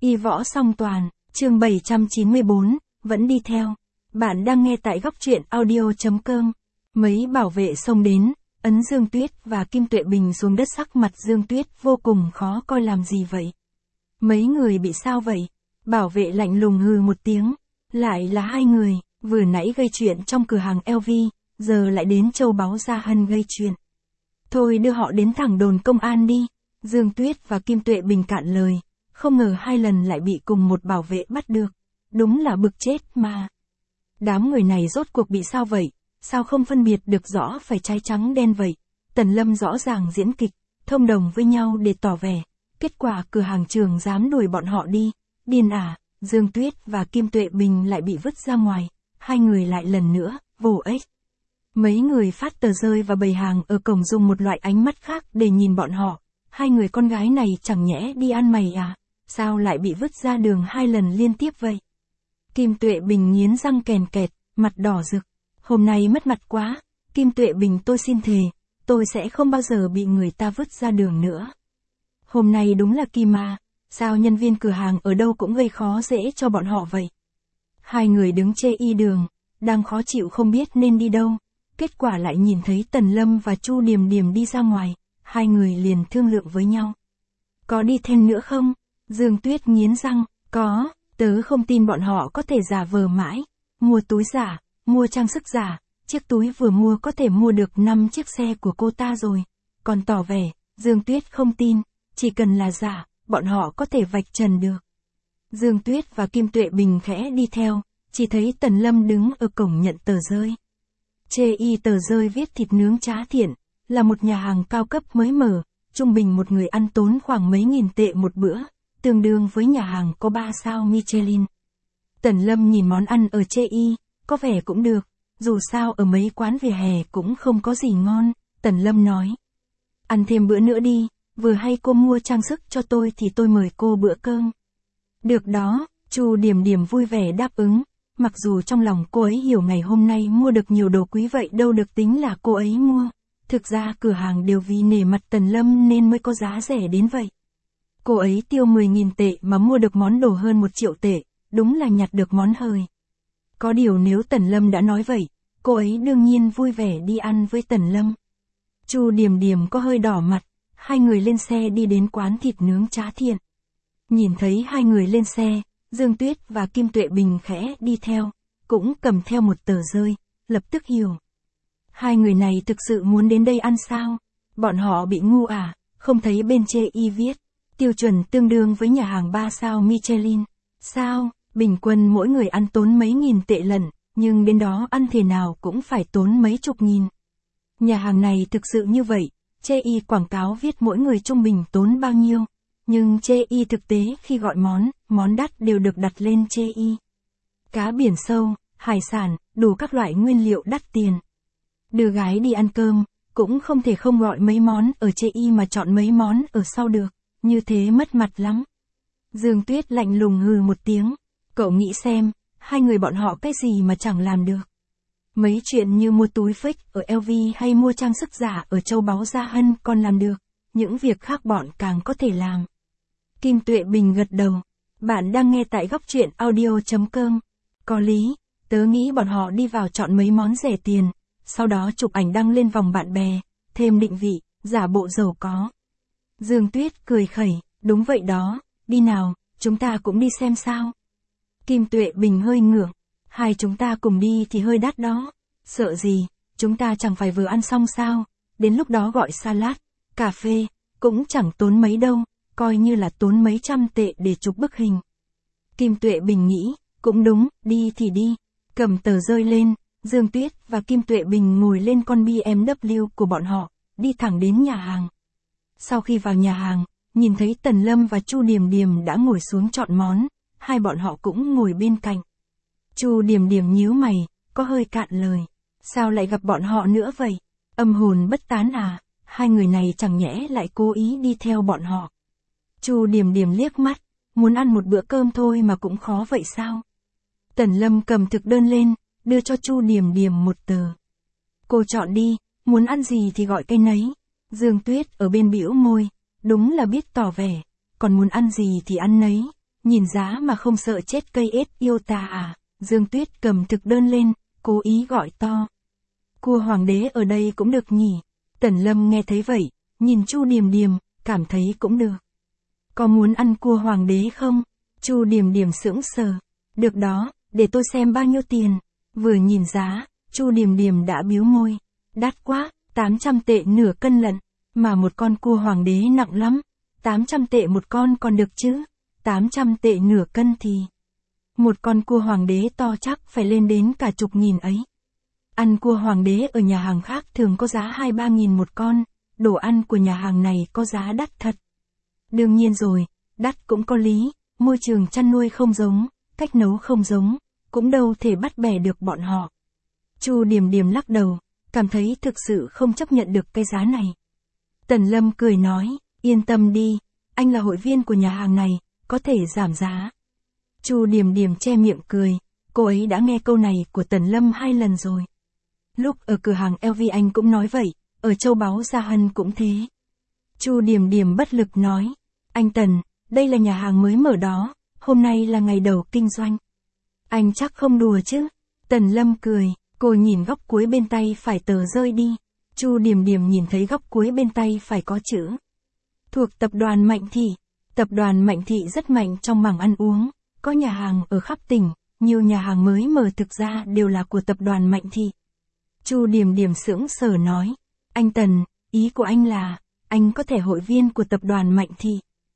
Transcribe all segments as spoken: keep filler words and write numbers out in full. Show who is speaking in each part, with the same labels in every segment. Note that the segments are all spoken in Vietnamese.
Speaker 1: Y võ song toàn, chương bảy trăm chín mươi bốn, vẫn đi theo. Bạn đang nghe tại góc truyện audio.com. Mấy bảo vệ xông đến, ấn Dương Tuyết và Kim Tuệ Bình xuống đất, sắc mặt Dương Tuyết vô cùng khó coi. Làm gì vậy? Mấy người bị sao vậy? Bảo vệ lạnh lùng hừ một tiếng. Lại là hai người, vừa nãy gây chuyện trong cửa hàng lờ vê, giờ lại đến châu báu Gia Hân gây chuyện. Thôi đưa họ đến thẳng đồn công an đi. Dương Tuyết và Kim Tuệ Bình cạn lời. Không ngờ hai lần lại bị cùng một bảo vệ bắt được. Đúng là bực chết mà. Đám người này rốt cuộc bị sao vậy? Sao không phân biệt được rõ phải trái trắng đen vậy? Tần Lâm rõ ràng diễn kịch, thông đồng với nhau để tỏ vẻ. Kết quả cửa hàng trường dám đuổi bọn họ đi. Điên à, Dương Tuyết và Kim Tuệ Bình lại bị vứt ra ngoài. Hai người lại lần nữa, vô ích. Mấy người phát tờ rơi và bày hàng ở cổng dùng một loại ánh mắt khác để nhìn bọn họ. Hai người con gái này chẳng nhẽ đi ăn mày à? Sao lại bị vứt ra đường hai lần liên tiếp vậy? Kim Tuệ Bình nghiến răng kèn kẹt, mặt đỏ rực. Hôm nay mất mặt quá. Kim Tuệ Bình, tôi xin thề, tôi sẽ không bao giờ bị người ta vứt ra đường nữa. Hôm nay đúng là kỳ mà. Sao nhân viên cửa hàng ở đâu cũng gây khó dễ cho bọn họ vậy? Hai người đứng chê y đường, đang khó chịu không biết nên đi đâu. Kết quả lại nhìn thấy Tần Lâm và Chu Điềm Điềm đi ra ngoài. Hai người liền thương lượng với nhau. Có đi theo nữa không? Dương Tuyết nghiến răng. Có, tớ không tin bọn họ có thể giả vờ mãi. Mua túi giả, mua trang sức giả. Chiếc túi vừa mua có thể mua được năm chiếc xe của cô ta rồi. Còn tỏ vẻ, Dương Tuyết không tin. Chỉ cần là giả, bọn họ có thể vạch trần được. Dương Tuyết và Kim Tuệ Bình khẽ đi theo. Chỉ thấy Tần Lâm đứng ở cổng nhận tờ rơi. Chê y tờ rơi viết thịt nướng Trá Thiện. Là một nhà hàng cao cấp mới mở. Trung bình một người ăn tốn khoảng mấy nghìn tệ một bữa. Tương đương với nhà hàng có ba sao Michelin. Tần Lâm nhìn món ăn ở chê y, có vẻ cũng được. Dù sao ở mấy quán vỉa hè cũng không có gì ngon. Tần Lâm nói. Ăn thêm bữa nữa đi. Vừa hay cô mua trang sức cho tôi thì tôi mời cô bữa cơm. Được đó, Chu Điềm Điềm vui vẻ đáp ứng. Mặc dù trong lòng cô ấy hiểu ngày hôm nay mua được nhiều đồ quý vậy đâu được tính là cô ấy mua. Thực ra cửa hàng đều vì nể mặt Tần Lâm nên mới có giá rẻ đến vậy. Cô ấy tiêu mười nghìn tệ mà mua được món đồ hơn một triệu tệ, đúng là nhặt được món hời. Có điều nếu Tần Lâm đã nói vậy, cô ấy đương nhiên vui vẻ đi ăn với Tần Lâm. Chu Điềm Điềm có hơi đỏ mặt, hai người lên xe đi đến quán thịt nướng Trá Thiện. Nhìn thấy hai người lên xe, Dương Tuyết và Kim Tuệ Bình khẽ đi theo, cũng cầm theo một tờ rơi, lập tức hiểu. Hai người này thực sự muốn đến đây ăn sao? Bọn họ bị ngu à, không thấy bên chê y viết. Tiêu chuẩn tương đương với nhà hàng ba sao Michelin. Sao, bình quân mỗi người ăn tốn mấy nghìn tệ lận, nhưng đến đó ăn thế nào cũng phải tốn mấy chục nghìn. Nhà hàng này thực sự như vậy, chê y quảng cáo viết mỗi người trung bình tốn bao nhiêu. Nhưng chê y thực tế khi gọi món, món đắt đều được đặt lên chê y. Cá biển sâu, hải sản, đủ các loại nguyên liệu đắt tiền. Đưa gái đi ăn cơm, cũng không thể không gọi mấy món ở chê y mà chọn mấy món ở sau được. Như thế mất mặt lắm. Dương Tuyết lạnh lùng hừ một tiếng. Cậu nghĩ xem, hai người bọn họ cái gì mà chẳng làm được. Mấy chuyện như mua túi fake ở lờ vê hay mua trang sức giả ở châu báu Gia Hân còn làm được. Những việc khác bọn càng có thể làm. Kim Tuệ Bình gật đầu. Bạn đang nghe tại góc truyện audio.com. Có lý, tớ nghĩ bọn họ đi vào chọn mấy món rẻ tiền. Sau đó chụp ảnh đăng lên vòng bạn bè. Thêm định vị, giả bộ giàu có. Dương Tuyết cười khẩy, đúng vậy đó, đi nào, chúng ta cũng đi xem sao. Kim Tuệ Bình hơi ngượng, hai chúng ta cùng đi thì hơi đắt đó. Sợ gì, chúng ta chẳng phải vừa ăn xong sao, đến lúc đó gọi salad, cà phê, cũng chẳng tốn mấy đâu, coi như là tốn mấy trăm tệ để chụp bức hình. Kim Tuệ Bình nghĩ, cũng đúng, đi thì đi, cầm tờ rơi lên, Dương Tuyết và Kim Tuệ Bình ngồi lên con bê em vê của bọn họ, đi thẳng đến nhà hàng. Sau khi vào nhà hàng, nhìn thấy Tần Lâm và Chu Điềm Điềm đã ngồi xuống chọn món, hai bọn họ cũng ngồi bên cạnh. Chu Điềm Điềm nhíu mày, có hơi cạn lời. Sao lại gặp bọn họ nữa vậy? Âm hồn bất tán à? Hai người này chẳng nhẽ lại cố ý đi theo bọn họ. Chu Điềm Điềm liếc mắt, muốn ăn một bữa cơm thôi mà cũng khó vậy sao? Tần Lâm cầm thực đơn lên, đưa cho Chu Điềm Điềm một tờ. Cô chọn đi, muốn ăn gì thì gọi cái nấy. Dương Tuyết ở bên bĩu môi, đúng là biết tỏ vẻ, còn muốn ăn gì thì ăn nấy, nhìn giá mà không sợ chết cây ết yêu ta à, Dương Tuyết cầm thực đơn lên, cố ý gọi to. Cua hoàng đế ở đây cũng được nhỉ. Tần Lâm nghe thấy vậy, nhìn Chu Điềm Điềm, cảm thấy cũng được. Có muốn ăn cua hoàng đế không? Chu Điềm Điềm sững sờ. Được đó, để tôi xem bao nhiêu tiền. Vừa nhìn giá, Chu Điềm Điềm đã biếu môi. Đắt quá, tám trăm tệ nửa cân lận. Mà một con cua hoàng đế nặng lắm. tám trăm tệ một con còn được chứ. tám trăm tệ nửa cân thì... Một con cua hoàng đế to chắc phải lên đến cả chục nghìn ấy. Ăn cua hoàng đế ở nhà hàng khác thường có giá hai ba nghìn một con. Đồ ăn của nhà hàng này có giá đắt thật. Đương nhiên rồi, đắt cũng có lý. Môi trường chăn nuôi không giống, cách nấu không giống, cũng đâu thể bắt bẻ được bọn họ. Chu Điềm Điềm lắc đầu, cảm thấy thực sự không chấp nhận được cái giá này. Tần Lâm cười nói, yên tâm đi, anh là hội viên của nhà hàng này, có thể giảm giá. Chu Điềm Điềm che miệng cười, cô ấy đã nghe câu này của Tần Lâm hai lần rồi. Lúc ở cửa hàng lờ vê anh cũng nói vậy, ở Châu Báu Gia Hân cũng thế. Chu Điềm Điềm bất lực nói, anh Tần, đây là nhà hàng mới mở đó, hôm nay là ngày đầu kinh doanh. Anh chắc không đùa chứ? Tần Lâm cười, cô nhìn góc cuối bên tay phải tờ rơi đi. Chu Điềm Điềm nhìn thấy góc cuối bên tay phải có chữ. Thuộc tập đoàn Mạnh Thị. Tập đoàn Mạnh Thị rất mạnh trong mảng ăn uống, có nhà hàng ở khắp tỉnh, nhiều nhà hàng mới mở thực ra đều là của tập đoàn Mạnh Thị. Chu Điềm Điềm sững sờ nói, anh Tần, ý của anh là, anh có thể hội viên của tập đoàn Mạnh Thị.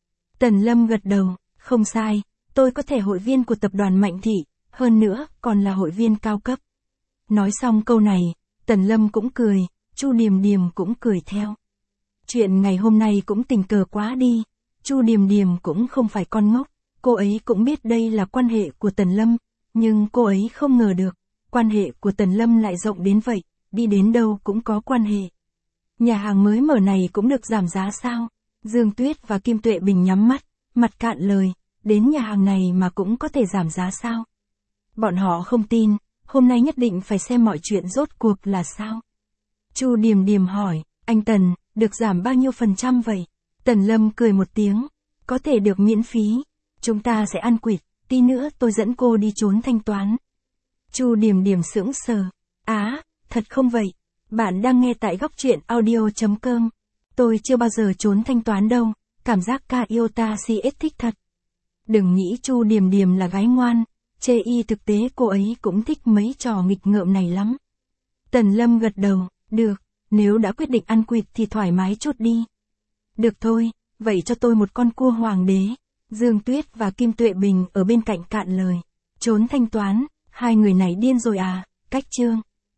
Speaker 1: Tần Lâm gật đầu, không sai, tôi có thể hội viên của tập đoàn Mạnh Thị, hơn nữa, còn là hội viên cao cấp. Nói xong câu này, Tần Lâm cũng cười, Chu Điềm Điềm cũng cười theo. Chuyện ngày hôm nay cũng tình cờ quá đi, Chu Điềm Điềm cũng không phải con ngốc, cô ấy cũng biết đây là quan hệ của Tần Lâm, nhưng cô ấy không ngờ được, quan hệ của Tần Lâm lại rộng đến vậy, đi đến đâu cũng có quan hệ. Nhà hàng mới mở này cũng được giảm giá sao? Dương Tuyết và Kim Tuệ Bình nhắm mắt, mặt cạn lời, đến nhà hàng này mà cũng có thể giảm giá sao? Bọn họ không tin, hôm nay nhất định phải xem mọi chuyện rốt cuộc là sao. Chu Điềm Điềm hỏi, anh Tần, được giảm bao nhiêu phần trăm vậy? Tần Lâm cười một tiếng, có thể được miễn phí, chúng ta sẽ ăn quỵt, tí nữa tôi dẫn cô đi trốn thanh toán. Chu Điềm Điềm sững sờ, á, thật không vậy? Bạn đang nghe tại góc truyện audio chấm com. Tôi chưa bao giờ trốn thanh toán đâu, cảm giác ca yêu ta si ết thích thật. Đừng nghĩ Chu Điềm Điềm là gái ngoan, chê y thực tế cô ấy cũng thích mấy trò nghịch ngợm này lắm. Tần Lâm gật đầu, được, nếu đã quyết định ăn quỵt thì thoải mái chút đi. Được thôi, vậy cho tôi một con cua hoàng đế. Dương Tuyết và Kim Tuệ Bình ở bên cạnh cạn lời. Trốn thanh toán, hai người này điên rồi à, cách chương.